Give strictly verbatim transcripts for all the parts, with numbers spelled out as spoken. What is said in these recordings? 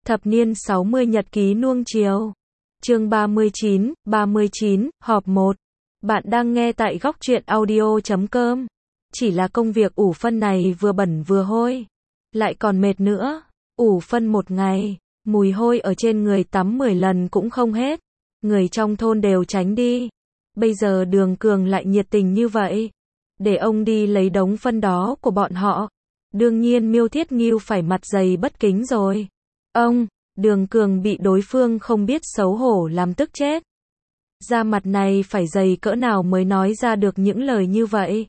Thập niên sáu mươi nhật ký nuông chiều. Chương ba mươi chín, ba mươi chín, họp một. Bạn đang nghe tại góc truyện audio chấm com. Chỉ là công việc ủ phân này vừa bẩn vừa hôi. Lại còn mệt nữa. Ủ phân một ngày, mùi hôi ở trên người tắm mười lần cũng không hết. Người trong thôn đều tránh đi. Bây giờ Đường Cường lại nhiệt tình như vậy. Để ông đi lấy đống phân đó của bọn họ. Đương nhiên Miêu Thiết Ngưu phải mặt dày bất kính rồi. Ông, Đường Cường bị đối phương không biết xấu hổ làm tức chết. Da mặt này phải dày cỡ nào mới nói ra được những lời như vậy.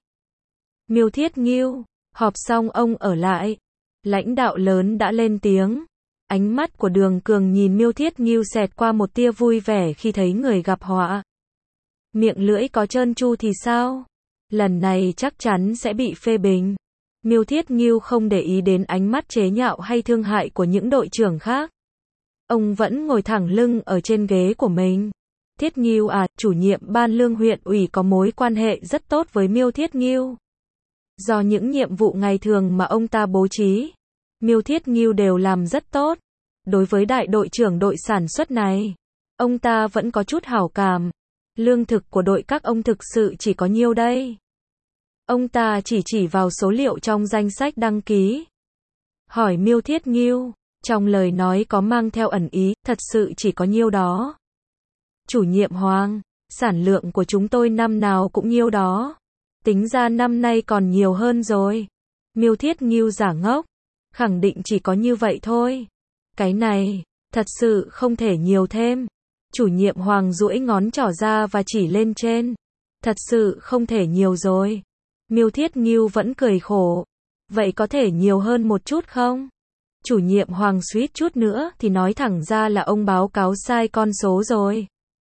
Miêu Thiết Ngưu, họp xong ông ở lại. Lãnh đạo lớn đã lên tiếng. Ánh mắt của Đường Cường nhìn Miêu Thiết Ngưu xẹt qua một tia vui vẻ khi thấy người gặp họa. Miệng lưỡi có trơn tru thì sao? Lần này chắc chắn sẽ bị phê bình. Miêu Thiết Ngưu không để ý đến ánh mắt chế nhạo hay thương hại của những đội trưởng khác. Ông vẫn ngồi thẳng lưng ở trên ghế của mình. Thiết Ngưu à, chủ nhiệm ban lương huyện ủy có mối quan hệ rất tốt với Miêu Thiết Ngưu. Do những nhiệm vụ ngày thường mà ông ta bố trí, Miêu Thiết Ngưu đều làm rất tốt. Đối với đại đội trưởng đội sản xuất này, ông ta vẫn có chút hảo cảm. Lương thực của đội các ông thực sự chỉ có nhiêu đây? Ông ta chỉ chỉ vào số liệu trong danh sách đăng ký. Hỏi Miêu Thiết Ngưu, trong lời nói có mang theo ẩn ý, thật sự chỉ có nhiêu đó. Chủ nhiệm Hoàng, sản lượng của chúng tôi năm nào cũng nhiêu đó. Tính ra năm nay còn nhiều hơn rồi. Miêu Thiết Ngưu giả ngốc, khẳng định chỉ có như vậy thôi. Cái này, thật sự không thể nhiều thêm. Chủ nhiệm Hoàng duỗi ngón trỏ ra và chỉ lên trên. Thật sự không thể nhiều rồi. Miêu Thiết Ngưu vẫn cười khổ. Vậy có thể nhiều hơn một chút không? Chủ nhiệm Hoàng suýt chút nữa thì nói thẳng ra là ông báo cáo sai con số rồi.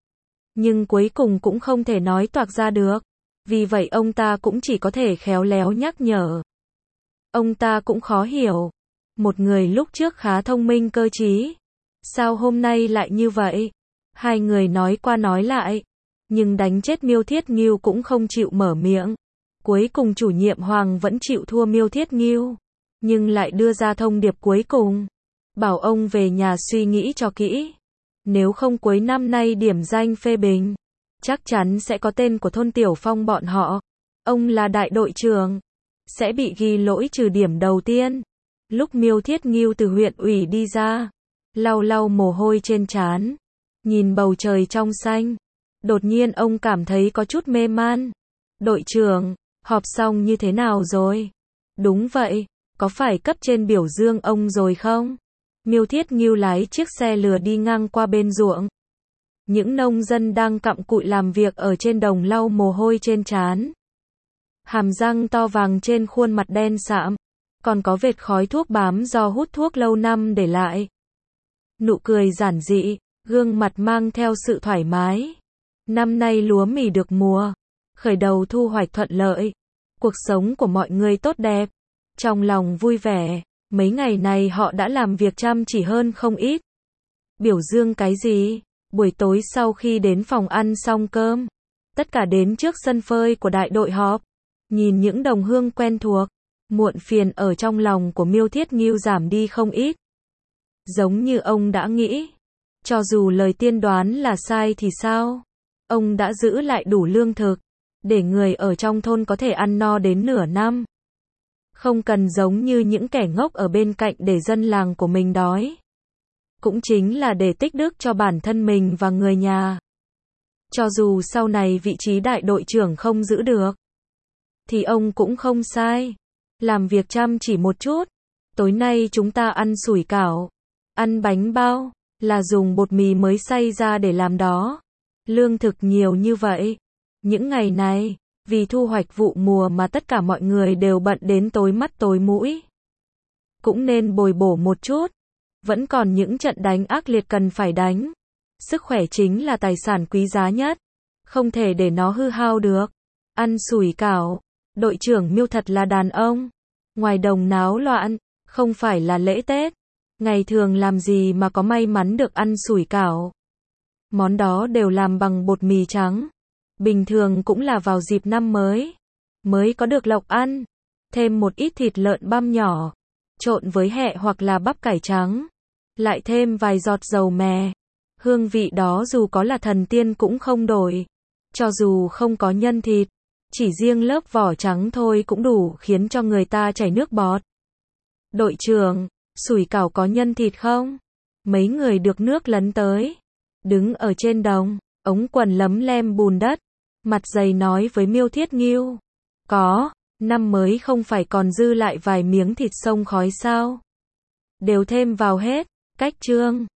Nhưng cuối cùng cũng không thể nói toạc ra được. Vì vậy ông ta cũng chỉ có thể khéo léo nhắc nhở. Ông ta cũng khó hiểu. Một người lúc trước khá thông minh cơ trí. Sao hôm nay lại như vậy? Hai người nói qua nói lại. Nhưng đánh chết Miêu Thiết Ngưu cũng không chịu mở miệng. Cuối cùng chủ nhiệm Hoàng vẫn chịu thua Miêu Thiết Ngưu. Nhưng lại đưa ra thông điệp cuối cùng. Bảo ông về nhà suy nghĩ cho kỹ. Nếu không cuối năm nay điểm danh phê bình. Chắc chắn sẽ có tên của thôn Tiểu Phong bọn họ. Ông là đại đội trưởng. Sẽ bị ghi lỗi trừ điểm đầu tiên. Lúc Miêu Thiết Ngưu từ huyện ủy đi ra. Lau lau mồ hôi trên trán. Nhìn bầu trời trong xanh. Đột nhiên ông cảm thấy có chút mê man. Đội trưởng, họp xong như thế nào rồi? Đúng vậy, có phải cấp trên biểu dương ông rồi không? Miêu Thiết Ngưu lái chiếc xe lừa đi ngang qua bên ruộng. Những nông dân đang cặm cụi làm việc ở trên đồng lau mồ hôi trên trán. Hàm răng to vàng trên khuôn mặt đen sạm. Còn có vệt khói thuốc bám do hút thuốc lâu năm để lại. Nụ cười giản dị, gương mặt mang theo sự thoải mái. Năm nay lúa mì được mùa. Khởi đầu thu hoạch thuận lợi. Cuộc sống của mọi người tốt đẹp. Trong lòng vui vẻ. Mấy ngày này họ đã làm việc chăm chỉ hơn không ít. Biểu dương cái gì? Buổi tối sau khi đến phòng ăn xong cơm, tất cả đến trước sân phơi của đại đội họp. Nhìn những đồng hương quen thuộc, muộn phiền ở trong lòng của Miêu Thiết Ngưu giảm đi không ít. Giống như ông đã nghĩ. Cho dù lời tiên đoán là sai thì sao? Ông đã giữ lại đủ lương thực. Để người ở trong thôn có thể ăn no đến nửa năm. Không cần giống như những kẻ ngốc ở bên cạnh để dân làng của mình đói. Cũng chính là để tích đức cho bản thân mình và người nhà. Cho dù sau này vị trí đại đội trưởng không giữ được, thì ông cũng không sai. Làm việc chăm chỉ một chút. Tối nay chúng ta ăn sủi cảo, ăn bánh bao, là dùng bột mì mới xay ra để làm đó. Lương thực nhiều như vậy. Những ngày này, vì thu hoạch vụ mùa mà tất cả mọi người đều bận đến tối mắt tối mũi. Cũng nên bồi bổ một chút. Vẫn còn những trận đánh ác liệt cần phải đánh. Sức khỏe chính là tài sản quý giá nhất. Không thể để nó hư hao được. Ăn sủi cảo. Đội trưởng Miêu thật là đàn ông. Ngoài đồng náo loạn. Không phải là lễ Tết. Ngày thường làm gì mà có may mắn được ăn sủi cảo. Món đó đều làm bằng bột mì trắng. Bình thường cũng là vào dịp năm mới. Mới có được lộc ăn. Thêm một ít thịt lợn băm nhỏ. Trộn với hẹ hoặc là bắp cải trắng. lại thêm vài giọt dầu mè. Hương vị đó dù có là thần tiên cũng không đổi. Cho dù không có nhân thịt, chỉ riêng lớp vỏ trắng thôi cũng đủ khiến cho người ta chảy nước bọt. Đội trưởng, sủi cảo có nhân thịt không? Mấy người được nước lấn tới. Đứng ở trên đồng, ống quần lấm lem bùn đất. Mặt dày nói với Miêu Thiết Nghiêu. Có, năm mới không phải còn dư lại vài miếng thịt sông khói sao? Đều thêm vào hết, cách trương.